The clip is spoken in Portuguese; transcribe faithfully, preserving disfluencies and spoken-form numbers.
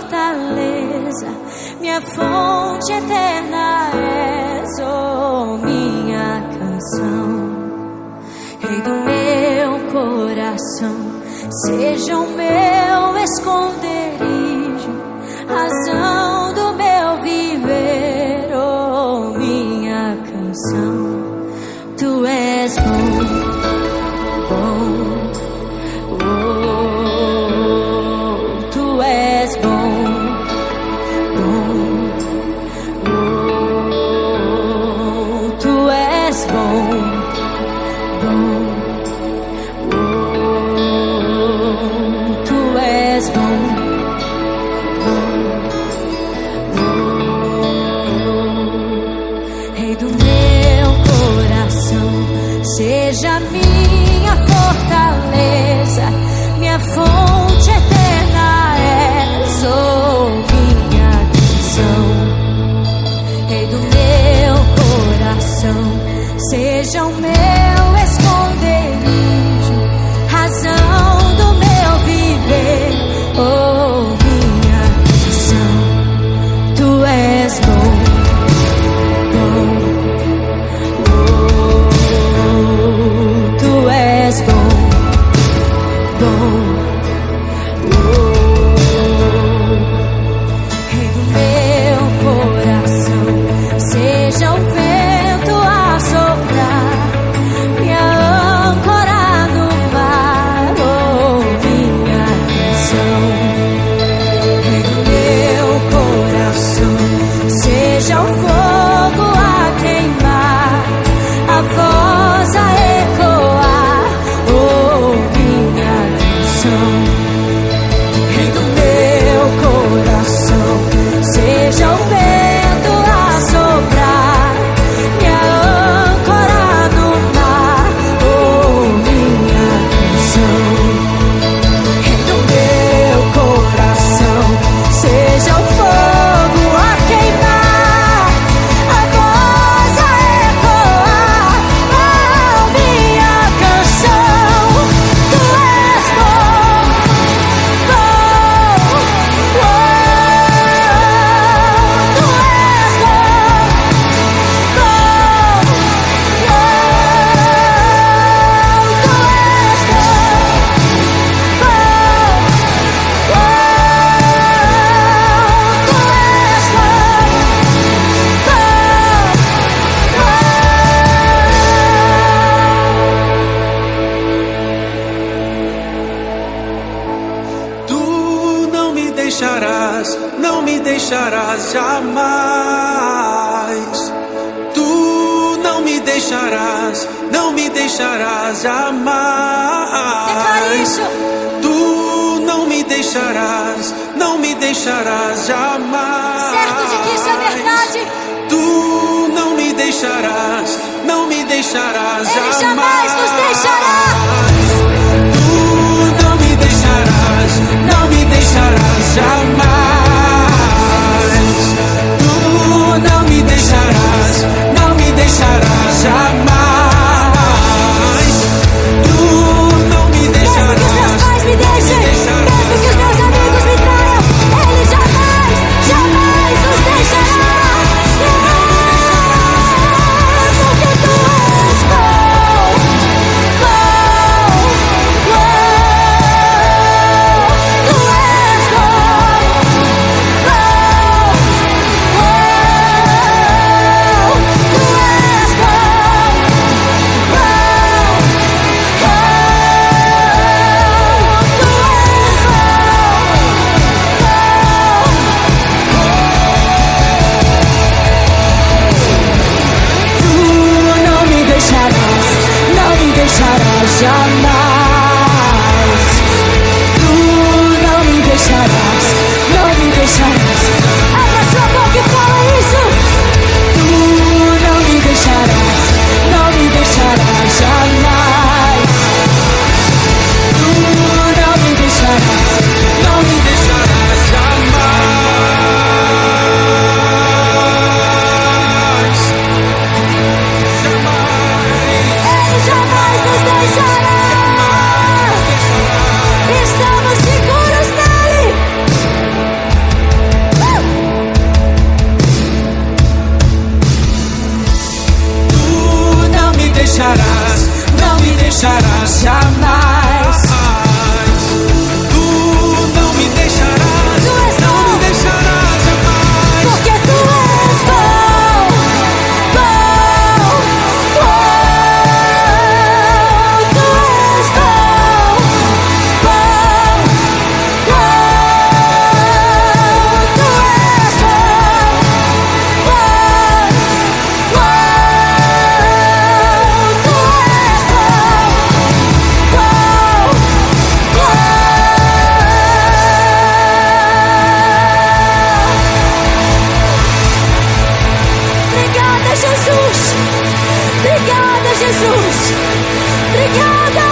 fortaleza, minha fonte eterna és, oh, minha canção. Rei do meu coração, seja o meu esconderijo, razão do meu viver, oh, minha canção. Tu és bom, bom, oh, tu és bom, bom, oh, tu és bom, bom, oh, tu és bom, bom, oh, Rei do meu coração, seja minha fortaleza, minha fonte eterna és, oh, minha canção. Rei do meu coração, seja o meu esconderijo, razão do meu viver, oh, minha canção. Tu és bom, bom, oh, tu és bom, bom, oh, Rei do meu coração, seja o vento a soprar, minha âncora no mar, oh, minha canção. Rei do meu coração, seja o fogo a queimar, a voz a ecoar, oh, minha canção. Rei do meu coração, seja o vento a soprar, minha âncora no mar, oh, minha canção. Rei do meu coração, seja o fogo a queimar, a voz a ecoar, oh, minha canção. Tu és bom, bom, oh, tu és bom, bom, oh, tu és Tu não me deixarás, não me deixarás jamais. Tu não me deixarás, não me deixarás jamais. Declare isso. Tu não me deixarás, não me deixarás jamais. Certo de que isso é verdade. Tu não me deixarás, não me deixarás Ele jamais. jamais nos deixará. Tu não me deixarás, não me deixarás jamais. Tu não me deixarás, não me deixarás jamais. Tu não me deixarás. Mesmo que os meus pais me deixem, mesmo que os meus amigos me traiam, Ele jamais, jamais nos deixará. Porque tu és bom, bom, oh, tu és bom, bom, oh, tu és bom, Tu não me deixarás, não me deixarás jamais. Tu não me deixarás, não me deixarás. Abra sua boca e fala isso. Tu não me deixarás, não me deixarás jamais. Tu não me deixarás, não me deixarás jamais. Ele jamais nos deixará. não me deixarás jamais. Tu não me deixarás, Tu és não bom. me deixarás jamais. Porque tu és bom, bom, bom. Tu és bom, bom, bom. Tu és bom, bom, bom. Tu és bom, bom, bom. Obrigada, Jesus. Obrigada, Jesus. Obrigada.